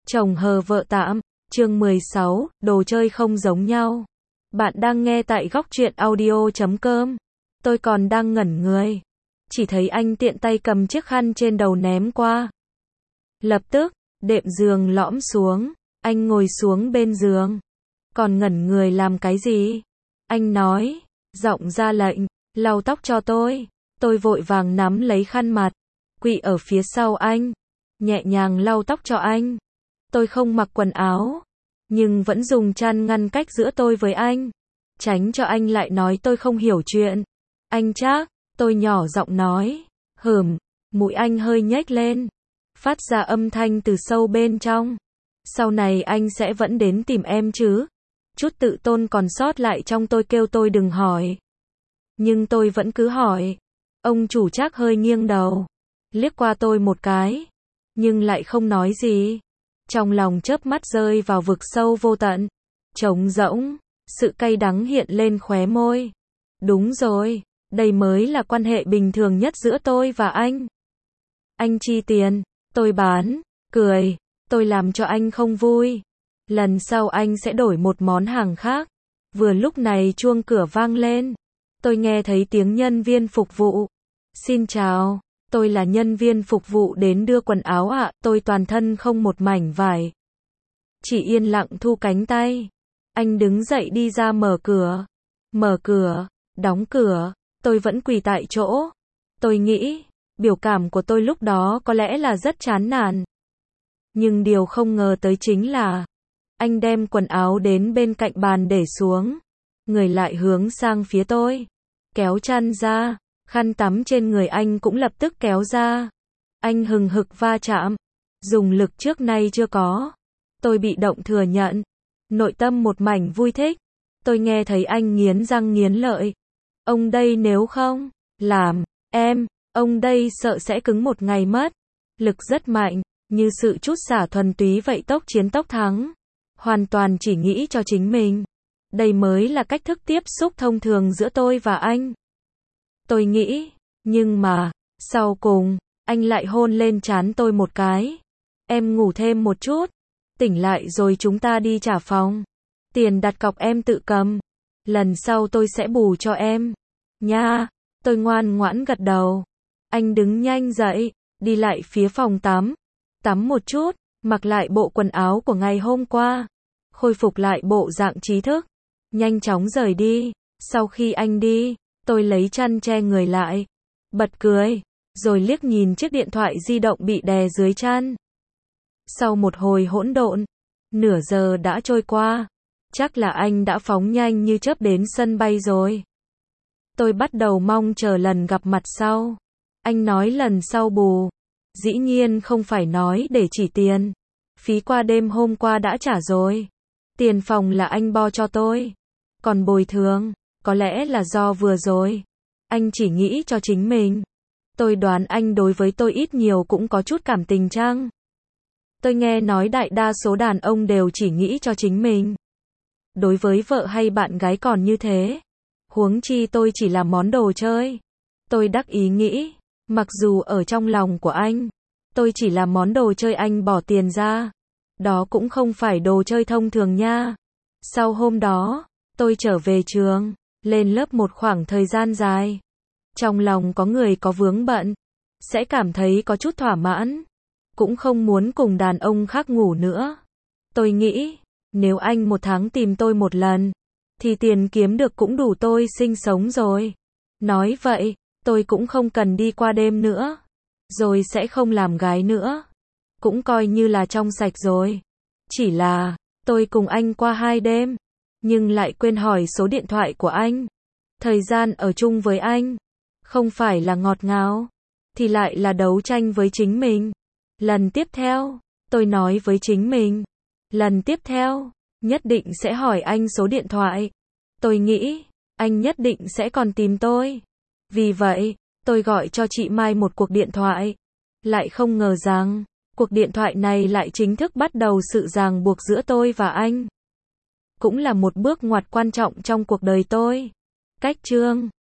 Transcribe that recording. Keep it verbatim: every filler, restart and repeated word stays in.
Chồng hờ vợ tạm, chương mười sáu, đồ chơi không giống nhau. Bạn đang nghe tại góc truyện audio chấm com. Tôi còn đang ngẩn người. Chỉ thấy anh tiện tay cầm chiếc khăn trên đầu ném qua. Lập tức, đệm giường lõm xuống. Anh ngồi xuống bên giường. Còn ngẩn người làm cái gì? Anh nói, giọng ra lệnh, lau tóc cho tôi. Tôi vội vàng nắm lấy khăn mặt, quỵ ở phía sau anh, nhẹ nhàng lau tóc cho anh. Tôi không mặc quần áo, nhưng vẫn dùng chăn ngăn cách giữa tôi với anh, tránh cho anh lại nói tôi không hiểu chuyện. Anh chắc, tôi nhỏ giọng nói, hừm, mũi anh hơi nhếch lên, phát ra âm thanh từ sâu bên trong. Sau này anh sẽ vẫn đến tìm em chứ? Chút tự tôn còn sót lại trong tôi kêu tôi đừng hỏi. Nhưng tôi vẫn cứ hỏi. Ông chủ chắc hơi nghiêng đầu, liếc qua tôi một cái, nhưng lại không nói gì. Trong lòng chớp mắt rơi vào vực sâu vô tận, trống rỗng, sự cay đắng hiện lên khóe môi. Đúng rồi, đây mới là quan hệ bình thường nhất giữa tôi và anh. Anh chi tiền, tôi bán, cười, tôi làm cho anh không vui. Lần sau anh sẽ đổi một món hàng khác. Vừa lúc này chuông cửa vang lên. Tôi nghe thấy tiếng nhân viên phục vụ. Xin chào, tôi là nhân viên phục vụ đến đưa quần áo ạ, tôi toàn thân không một mảnh vải. Chỉ yên lặng thu cánh tay. Anh đứng dậy đi ra mở cửa. Mở cửa, đóng cửa, tôi vẫn quỳ tại chỗ. Tôi nghĩ, biểu cảm của tôi lúc đó có lẽ là rất chán nản. Nhưng điều không ngờ tới chính là, anh đem quần áo đến bên cạnh bàn để xuống. Người lại hướng sang phía tôi. Kéo chăn ra, khăn tắm trên người anh cũng lập tức kéo ra. Anh hừng hực va chạm, dùng lực trước nay chưa có. Tôi bị động thừa nhận, nội tâm một mảnh vui thích. Tôi nghe thấy anh nghiến răng nghiến lợi. Ông đây nếu không làm em, ông đây sợ sẽ cứng một ngày mất. Lực rất mạnh, như sự trút xả thuần túy vậy, tốc chiến tốc thắng. Hoàn toàn chỉ nghĩ cho chính mình. Đây mới là cách thức tiếp xúc thông thường giữa tôi và anh. Tôi nghĩ, nhưng mà, sau cùng, anh lại hôn lên trán tôi một cái. Em ngủ thêm một chút, tỉnh lại rồi chúng ta đi trả phòng. Tiền đặt cọc em tự cầm. Lần sau tôi sẽ bù cho em. Nha, tôi ngoan ngoãn gật đầu. Anh đứng nhanh dậy, đi lại phía phòng tắm. Tắm một chút, mặc lại bộ quần áo của ngày hôm qua. Khôi phục lại bộ dạng trí thức. Nhanh chóng rời đi. Sau khi anh đi, tôi lấy chăn che người lại, bật cười, rồi liếc nhìn chiếc điện thoại di động bị đè dưới chăn. Sau một hồi hỗn độn, nửa giờ đã trôi qua, chắc là anh đã phóng nhanh như chớp đến sân bay rồi. Tôi bắt đầu mong chờ lần gặp mặt sau. Anh nói lần sau bù, dĩ nhiên không phải nói để chỉ tiền. Phí qua đêm hôm qua đã trả rồi. Tiền phòng là anh bo cho tôi. Còn bồi thường, có lẽ là do vừa rồi, anh chỉ nghĩ cho chính mình. Tôi đoán anh đối với tôi ít nhiều cũng có chút cảm tình chăng? Tôi nghe nói đại đa số đàn ông đều chỉ nghĩ cho chính mình. Đối với vợ hay bạn gái còn như thế. Huống chi tôi chỉ là món đồ chơi. Tôi đắc ý nghĩ, mặc dù ở trong lòng của anh, tôi chỉ là món đồ chơi anh bỏ tiền ra. Đó cũng không phải đồ chơi thông thường nha. Sau hôm đó, tôi trở về trường, lên lớp một khoảng thời gian dài. Trong lòng có người có vướng bận, sẽ cảm thấy có chút thỏa mãn. Cũng không muốn cùng đàn ông khác ngủ nữa. Tôi nghĩ, nếu anh một tháng tìm tôi một lần, thì tiền kiếm được cũng đủ tôi sinh sống rồi. Nói vậy, tôi cũng không cần đi qua đêm nữa. Rồi sẽ không làm gái nữa. Cũng coi như là trong sạch rồi. Chỉ là, tôi cùng anh qua hai đêm. Nhưng lại quên hỏi số điện thoại của anh. Thời gian ở chung với anh, không phải là ngọt ngào, thì lại là đấu tranh với chính mình. Lần tiếp theo, tôi nói với chính mình. Lần tiếp theo, nhất định sẽ hỏi anh số điện thoại. Tôi nghĩ, anh nhất định sẽ còn tìm tôi. Vì vậy, tôi gọi cho chị Mai một cuộc điện thoại. Lại không ngờ rằng, cuộc điện thoại này lại chính thức bắt đầu sự ràng buộc giữa tôi và anh. Cũng là một bước ngoặt quan trọng trong cuộc đời tôi. Cách chương